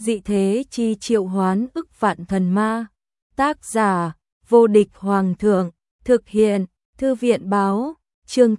dị thế chi triệu hoán ức vạn thần ma. Tác giả, vô địch hoàng thượng, thực hiện, thư viện báo, chương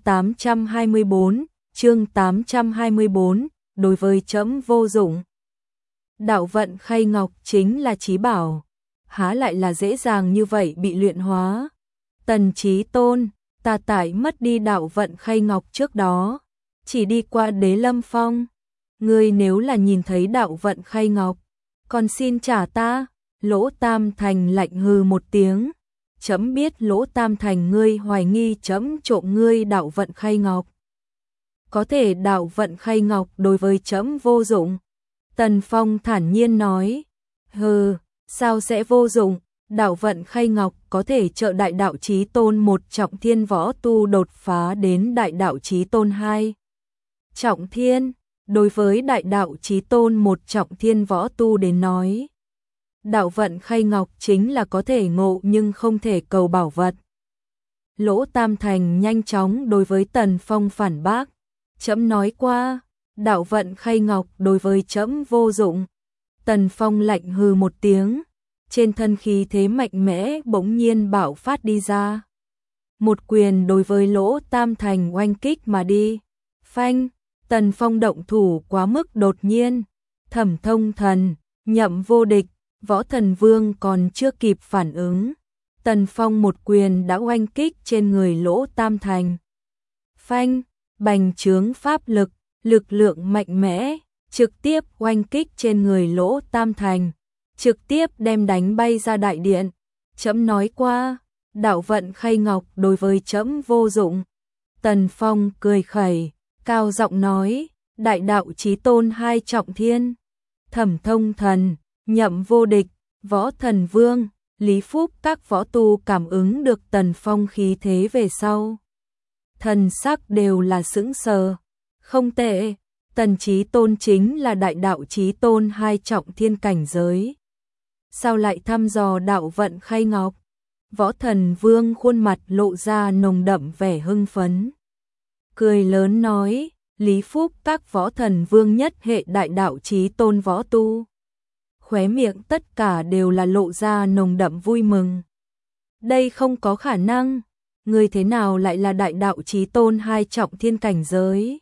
824, đối với trẫm vô dụng. Đạo vận khay ngọc chính là chí bảo, há lại là dễ dàng như vậy bị luyện hóa. Tần Chí Tôn, ta tại mất đi đạo vận khay ngọc trước đó, chỉ đi qua Đế Lâm Phong. Ngươi nếu là nhìn thấy đạo vận khay ngọc, còn xin trả ta. Lỗ Tam Thành lạnh hừ một tiếng. Trẫm biết Lỗ Tam Thành ngươi hoài nghi trẫm trộm ngươi đạo vận khay ngọc. Có thể đạo vận khay ngọc đối với trẫm vô dụng. Tần Phong thản nhiên nói. Hừ, sao sẽ vô dụng? Đạo vận khay ngọc có thể trợ đại đạo chí tôn một trọng thiên võ tu đột phá đến đại đạo chí tôn 2 trọng thiên. Đối với đại đạo chí tôn một trọng thiên võ tu đến nói, đạo vận khay ngọc chính là có thể ngộ nhưng không thể cầu bảo vật. Lỗ Tam Thành nhanh chóng đối với Tần Phong phản bác. Trẫm nói qua, đạo vận khay ngọc đối với trẫm vô dụng. Tần Phong lạnh hừ một tiếng, trên thân khí thế mạnh mẽ bỗng nhiên bạo phát đi ra. Một quyền đối với Lỗ Tam Thành oanh kích mà đi. Phanh, Tần Phong động thủ quá mức đột nhiên. Thẩm Thông Thần, Nhậm Vô Địch, Võ Thần Vương còn chưa kịp phản ứng. Tần Phong một quyền đã oanh kích trên người Lỗ Tam Thành. Phanh, bành trướng pháp lực, lực lượng mạnh mẽ, trực tiếp oanh kích trên người Lỗ Tam Thành, trực tiếp đem đánh bay ra đại điện. Trẫm nói qua, đạo vận khay ngọc đối với trẫm vô dụng. Tần Phong cười khẩy, cao giọng nói, đại đạo chí tôn 2 trọng thiên. Thẩm Thông Thần, Nhậm Vô Địch, Võ Thần Vương, Lý Phúc các võ tu cảm ứng được Tần Phong khí thế về sau. Thần sắc đều là sững sờ. Không tệ, Tần Chí Tôn chính là đại đạo chí tôn 2 trọng thiên cảnh giới. Sao lại thăm dò đạo vận khay ngọc? Võ Thần Vương khuôn mặt lộ ra nồng đậm vẻ hưng phấn. Cười lớn nói, Lý Phúc các Võ Thần Vương nhất hệ đại đạo chí tôn võ tu. Khóe miệng tất cả đều là lộ ra nồng đậm vui mừng. Đây không có khả năng, người thế nào lại là đại đạo chí tôn 2 trọng thiên cảnh giới?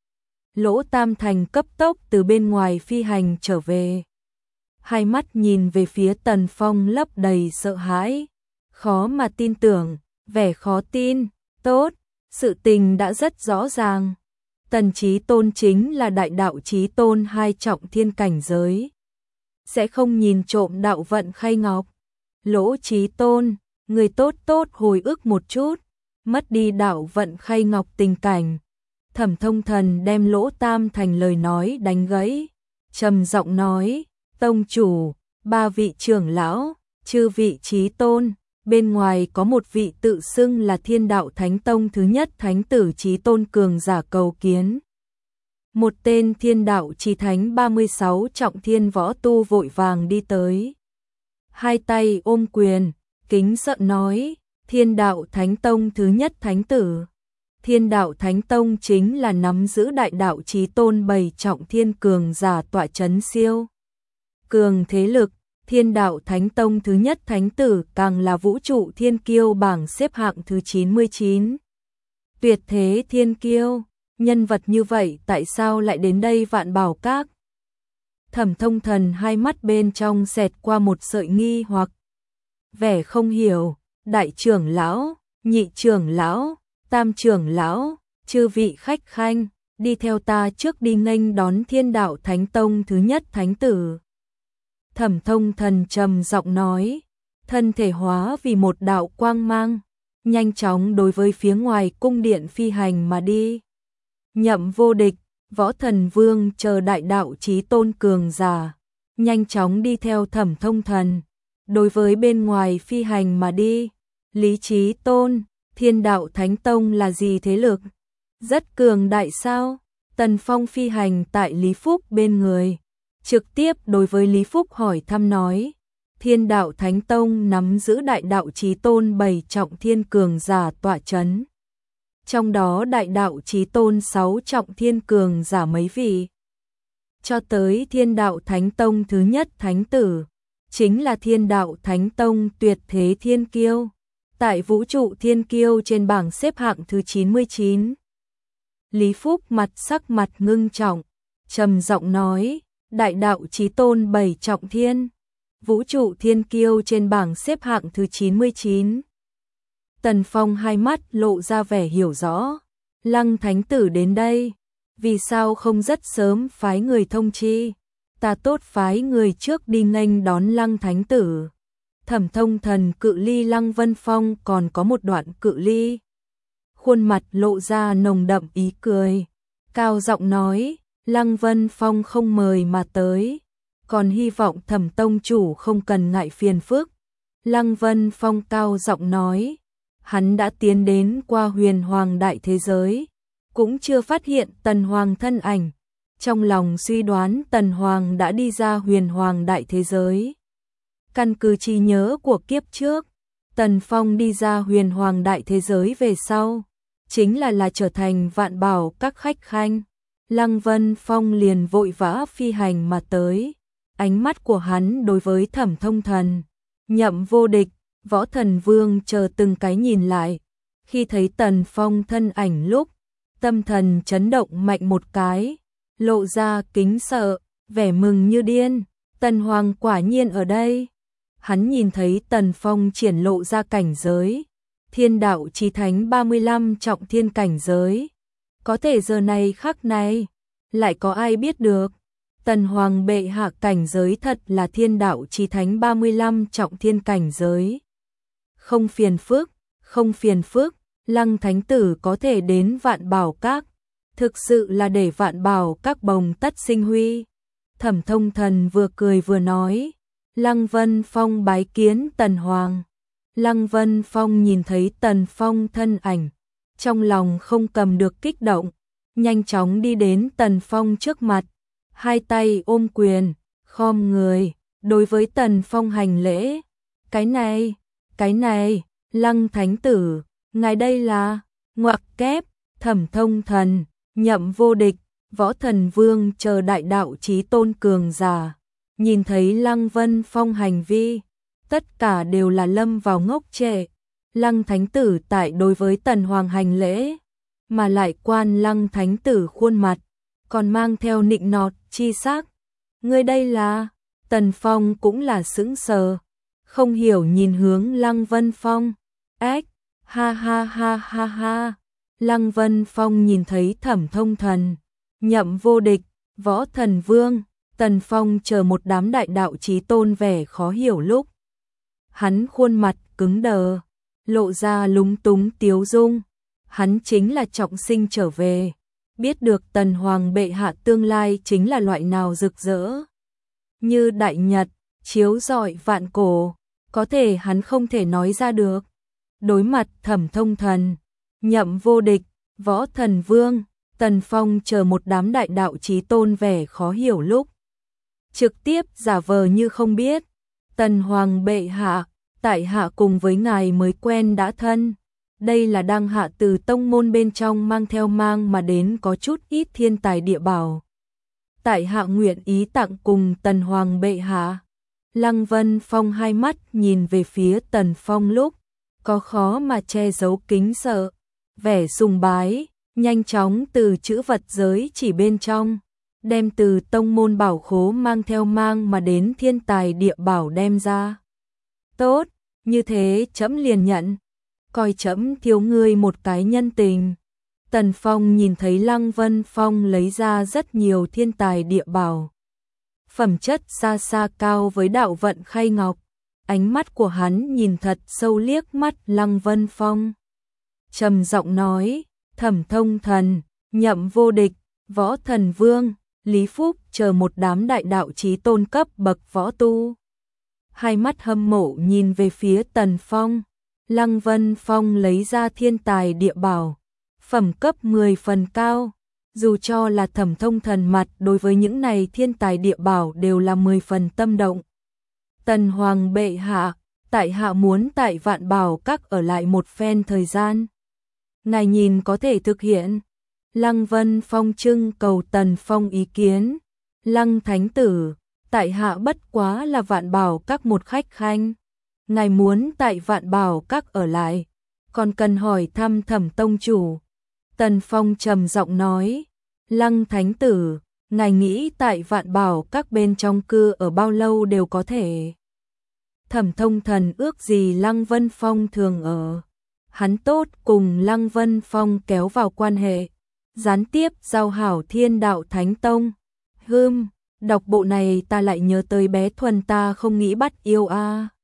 Lỗ Tam Thành cấp tốc từ bên ngoài phi hành trở về. Hai mắt nhìn về phía Tần Phong lấp đầy sợ hãi. Khó mà tin tưởng, vẻ khó tin. Tốt, sự tình đã rất rõ ràng. Tần Chí Tôn chính là đại đạo chí tôn 2 trọng thiên cảnh giới. Sẽ không nhìn trộm đạo vận khay ngọc. Lỗ Chí Tôn, người tốt tốt hồi ức một chút, mất đi đạo vận khay ngọc tình cảnh. Thẩm Thông Thần đem Lỗ Tam Thành lời nói đánh gãy, trầm giọng nói, tông chủ, 3 vị trưởng lão, chư vị chí tôn, bên ngoài có một vị tự xưng là Thiên Đạo Thánh Tông thứ nhất thánh tử chí tôn cường giả cầu kiến. Một tên Thiên Đạo Chí Thánh 36 trọng thiên võ tu vội vàng đi tới. Hai tay ôm quyền, kính sợ nói, Thiên Đạo Thánh Tông thứ nhất thánh tử. Thiên Đạo Thánh Tông chính là nắm giữ đại đạo chí tôn 7 trọng thiên cường giả tọa chấn siêu cường thế lực. Thiên Đạo Thánh Tông thứ nhất thánh tử càng là vũ trụ thiên kiêu bảng xếp hạng thứ 99. Tuyệt thế thiên kiêu, nhân vật như vậy tại sao lại đến đây Vạn Bảo Các? Thẩm Thông Thần hai mắt bên trong xẹt qua một sợi nghi hoặc. Vẻ không hiểu, đại trưởng lão, nhị trưởng lão, tam trưởng lão, chư vị khách khanh, đi theo ta trước đi nghênh đón Thiên Đạo Thánh Tông thứ nhất thánh tử. Thẩm Thông Thần trầm giọng nói, thân thể hóa vì một đạo quang mang, nhanh chóng đối với phía ngoài cung điện phi hành mà đi. Nhậm Vô Địch, Võ Thần Vương chờ đại đạo chí tôn cường giả, nhanh chóng đi theo Thẩm Thông Thần, đối với bên ngoài phi hành mà đi. Lý Chí Tôn, Thiên Đạo Thánh Tông là gì thế lực? Rất cường đại sao? Tần Phong phi hành tại Lý Phúc bên người, trực tiếp đối với Lý Phúc hỏi thăm nói, Thiên Đạo Thánh Tông nắm giữ đại đạo chí tôn 7 trọng thiên cường giả tọa chấn. Trong đó đại đạo chí tôn 6 trọng thiên cường giả mấy vị. cho tới Thiên Đạo Thánh Tông thứ nhất thánh tử, chính là Thiên Đạo Thánh Tông tuyệt thế thiên kiêu, tại vũ trụ thiên kiêu trên bảng xếp hạng thứ 99. Lý Phúc sắc mặt ngưng trọng, trầm giọng nói, đại đạo chí tôn bảy trọng thiên, vũ trụ thiên kiêu trên bảng xếp hạng thứ 99. Tần Phong hai mắt lộ ra vẻ hiểu rõ, Lăng thánh tử đến đây, vì sao không rất sớm phái người thông chi, ta tốt phái người trước đi nghênh đón Lăng thánh tử. Thẩm Thông Thần cự ly Lăng Vân Phong còn có một đoạn cự ly. Khuôn mặt lộ ra nồng đậm ý cười, cao giọng nói, Lăng Vân Phong không mời mà tới, còn hy vọng Thẩm tông chủ không cần ngại phiền phức. Lăng Vân Phong cao giọng nói, hắn đã tiến đến qua Huyền Hoàng đại thế giới, cũng chưa phát hiện Tần Hoàng thân ảnh, trong lòng suy đoán Tần Hoàng đã đi ra Huyền Hoàng đại thế giới. Căn cứ trí nhớ của kiếp trước, Tần Phong đi ra Huyền Hoàng đại thế giới về sau, chính là trở thành Vạn Bảo các khách khanh. Lăng Vân Phong liền vội vã phi hành mà tới, ánh mắt của hắn đối với Thẩm Thông Thần, Nhậm Vô Địch, Võ Thần Vương chờ từng cái nhìn lại, khi thấy Tần Phong thân ảnh lúc, tâm thần chấn động mạnh một cái, lộ ra kính sợ, vẻ mừng như điên, Tần Hoàng quả nhiên ở đây. Hắn nhìn thấy Tần Phong triển lộ ra cảnh giới, Thiên Đạo Chí Thánh 35 trọng thiên cảnh giới. Có thể giờ này khắc này, lại có ai biết được, Tần Hoàng bệ hạ cảnh giới thật là Thiên Đạo Chí Thánh 35 trọng thiên cảnh giới. Không phiền phức, Lăng thánh tử có thể đến Vạn Bảo các, thực sự là để Vạn Bảo các bồng tất sinh huy. Thẩm Thông Thần vừa cười vừa nói, Lăng Vân Phong bái kiến Tần Hoàng. Lăng Vân Phong nhìn thấy Tần Phong thân ảnh, trong lòng không cầm được kích động, nhanh chóng đi đến Tần Phong trước mặt, hai tay ôm quyền, khom người, đối với Tần Phong hành lễ. Cái này, Lăng thánh tử, ngài đây là, ngoặc kép, Thẩm Thông Thần, Nhậm Vô Địch, Võ Thần Vương chờ đại đạo chí tôn cường giả. Nhìn thấy Lăng Vân Phong hành vi, tất cả đều là lâm vào ngốc trệ. Lăng thánh tử tại đối với Tần Hoàng hành lễ, mà lại quan Lăng thánh tử khuôn mặt, còn mang theo nịnh nọt chi sắc. Người đây là, Tần Phong cũng là sững sờ, không hiểu nhìn hướng Lăng Vân Phong. Ếch, ha ha ha ha ha. Lăng Vân Phong nhìn thấy Thẩm Thông Thần, Nhậm Vô Địch, Võ Thần Vương, Tần Phong chờ một đám đại đạo chí tôn vẻ khó hiểu lúc. Hắn khuôn mặt cứng đờ, lộ ra lúng túng tiếu dung. Hắn chính là trọng sinh trở về, biết được Tần Hoàng bệ hạ tương lai chính là loại nào rực rỡ, như đại nhật, chiếu rọi vạn cổ, có thể hắn không thể nói ra được. Đối mặt Thẩm Thông Thần, Nhậm Vô Địch, Võ Thần Vương, Tần Phong chờ một đám đại đạo chí tôn vẻ khó hiểu lúc. Trực tiếp giả vờ như không biết, Tần Hoàng bệ hạ, tại hạ cùng với ngài mới quen đã thân. Đây là đăng hạ từ tông môn bên trong mang mà đến có chút ít thiên tài địa bảo. Tại hạ nguyện ý tặng cùng Tần Hoàng bệ hạ. Lăng Vân Phong hai mắt nhìn về phía Tần Phong lúc, có khó mà che giấu kính sợ, vẻ sùng bái, nhanh chóng từ chữ vật giới chỉ bên trong, đem từ tông môn bảo khố mang mà đến thiên tài địa bảo đem ra. Tốt, như thế trẫm liền nhận, coi trẫm thiếu ngươi một cái nhân tình. Tần Phong nhìn thấy Lăng Vân Phong lấy ra rất nhiều thiên tài địa bảo, phẩm chất xa xa cao với đạo vận khay ngọc, ánh mắt của hắn nhìn thật sâu liếc mắt Lăng Vân Phong. Trầm giọng nói, Thẩm Thông Thần, Nhậm Vô Địch, Võ Thần Vương, Lý Phúc chờ một đám đại đạo chí tôn cấp bậc võ tu. Hai mắt hâm mộ nhìn về phía Tần Phong. Lăng Vân Phong lấy ra thiên tài địa bảo, phẩm cấp 10 phần cao, dù cho là Thẩm Thông Thần mặt đối với những này thiên tài địa bảo đều là 10 phần tâm động. Tần Hoàng bệ hạ, tại hạ muốn tại Vạn Bảo các ở lại một phen thời gian. Ngài nhìn có thể thực hiện. Lăng Vân Phong trưng cầu Tần Phong ý kiến. Lăng thánh tử, tại hạ bất quá là Vạn Bảo các một khách khanh. Ngài muốn tại Vạn Bảo các ở lại, còn cần hỏi thăm Thẩm tông chủ. Tần Phong trầm giọng nói, Lăng thánh tử, ngài nghĩ tại Vạn Bảo các bên trong cư ở bao lâu đều có thể. Thẩm Thông Thần ước gì Lăng Vân Phong thường ở. Hắn tốt cùng Lăng Vân Phong kéo vào quan hệ, gián tiếp giao hảo Thiên Đạo Thánh Tông. Đọc bộ này ta lại nhớ tới bé Thuần ta không nghĩ bắt yêu a.